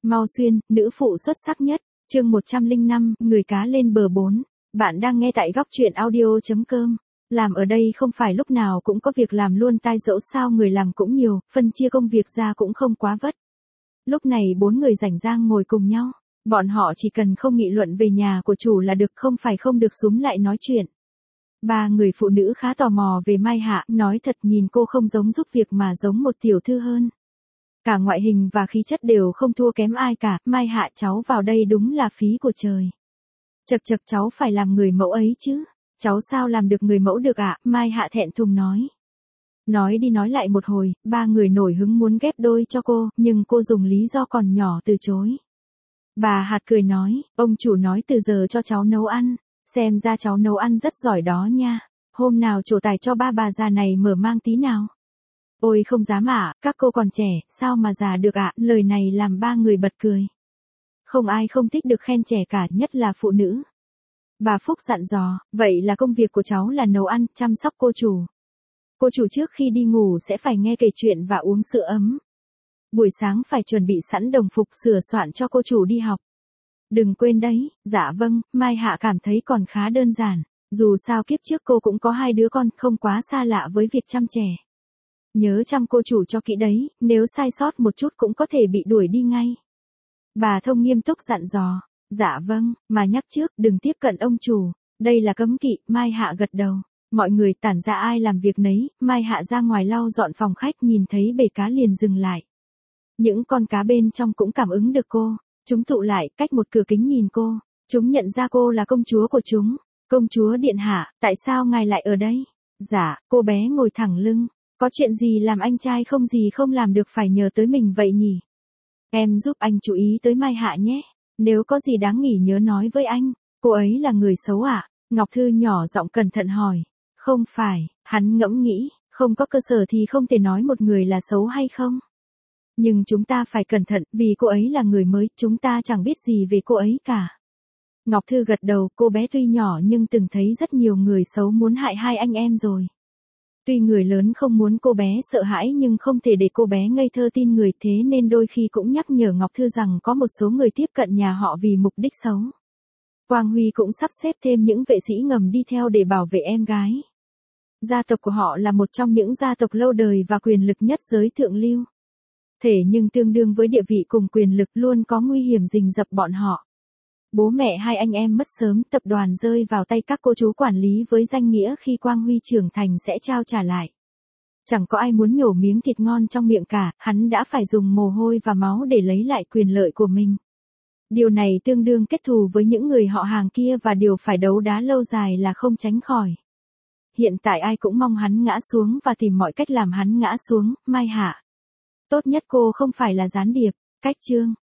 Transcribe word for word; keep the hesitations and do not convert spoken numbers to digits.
Mau Xuyên, nữ phụ xuất sắc nhất, chương một trăm lẻ năm, người cá lên bờ bốn. Bạn đang nghe tại góc truyện audio.com. Làm ở đây không phải lúc nào cũng có việc làm luôn tai dẫu sao, người làm cũng nhiều, phân chia công việc ra cũng không quá vất. Lúc này bốn người rảnh rang ngồi cùng nhau, bọn họ chỉ cần không nghị luận về nhà của chủ là được, không phải không được xúm lại nói chuyện. Ba người phụ nữ khá tò mò về Mai Hạ, nói thật nhìn cô không giống giúp việc mà giống một tiểu thư hơn. Cả ngoại hình và khí chất đều không thua kém ai cả, Mai Hạ cháu vào đây đúng là phí của trời. Chật chật cháu phải làm người mẫu ấy chứ, cháu sao làm được người mẫu được ạ, Mai Hạ thẹn thùng nói. Nói đi nói lại một hồi, ba người nổi hứng muốn ghép đôi cho cô, nhưng cô dùng lý do còn nhỏ từ chối. Bà Hạt cười nói, ông chủ nói từ giờ cho cháu nấu ăn, xem ra cháu nấu ăn rất giỏi đó nha, hôm nào trổ tài cho ba bà già này mở mang tí nào. Ôi không dám ạ, các cô còn trẻ, sao mà già được ạ, lời này làm ba người bật cười. Không ai không thích được khen trẻ cả, nhất là phụ nữ. Bà Phúc dặn dò, vậy là công việc của cháu là nấu ăn, chăm sóc cô chủ. Cô chủ trước khi đi ngủ sẽ phải nghe kể chuyện và uống sữa ấm. Buổi sáng phải chuẩn bị sẵn đồng phục sửa soạn cho cô chủ đi học. Đừng quên đấy, dạ vâng, Mai Hạ cảm thấy còn khá đơn giản, dù sao kiếp trước cô cũng có hai đứa con, không quá xa lạ với việc chăm trẻ. Nhớ chăm cô chủ cho kỹ đấy, nếu sai sót một chút cũng có thể bị đuổi đi ngay. Bà Thông nghiêm túc dặn dò, dạ vâng, mà nhắc trước đừng tiếp cận ông chủ, đây là cấm kỵ, Mai Hạ gật đầu. Mọi người tản ra ai làm việc nấy, Mai Hạ ra ngoài lau dọn phòng khách, nhìn thấy bể cá liền dừng lại. Những con cá bên trong cũng cảm ứng được cô, chúng tụ lại cách một cửa kính nhìn cô, chúng nhận ra cô là công chúa của chúng. Công chúa điện hạ, tại sao ngài lại ở đây? Dạ, cô bé ngồi thẳng lưng, có chuyện gì làm anh trai không gì không làm được phải nhờ tới mình vậy nhỉ? Em giúp anh chú ý tới Mai Hạ nhé, nếu có gì đáng nghỉ nhớ nói với anh. Cô ấy là người xấu à? Ngọc Thư nhỏ giọng cẩn thận hỏi. Không phải, hắn ngẫm nghĩ, không có cơ sở thì không thể nói một người là xấu hay không. Nhưng chúng ta phải cẩn thận, vì cô ấy là người mới, chúng ta chẳng biết gì về cô ấy cả. Ngọc Thư gật đầu, cô bé tuy nhỏ nhưng từng thấy rất nhiều người xấu muốn hại hai anh em rồi. Tuy người lớn không muốn cô bé sợ hãi nhưng không thể để cô bé ngây thơ tin người, thế nên đôi khi cũng nhắc nhở Ngọc Thư rằng có một số người tiếp cận nhà họ vì mục đích xấu. Quang Huy cũng sắp xếp thêm những vệ sĩ ngầm đi theo để bảo vệ em gái. Gia tộc của họ là một trong những gia tộc lâu đời và quyền lực nhất giới thượng lưu. Thế nhưng tương đương với địa vị cùng quyền lực luôn có nguy hiểm rình rập bọn họ. Bố mẹ hai anh em mất sớm, tập đoàn rơi vào tay các cô chú quản lý với danh nghĩa khi Quang Huy trưởng thành sẽ trao trả lại. Chẳng có ai muốn nhổ miếng thịt ngon trong miệng cả, hắn đã phải dùng mồ hôi và máu để lấy lại quyền lợi của mình. Điều này tương đương kết thù với những người họ hàng kia và điều phải đấu đá lâu dài là không tránh khỏi. Hiện tại ai cũng mong hắn ngã xuống và tìm mọi cách làm hắn ngã xuống, Mai Hạ. Tốt nhất cô không phải là gián điệp, cách chương.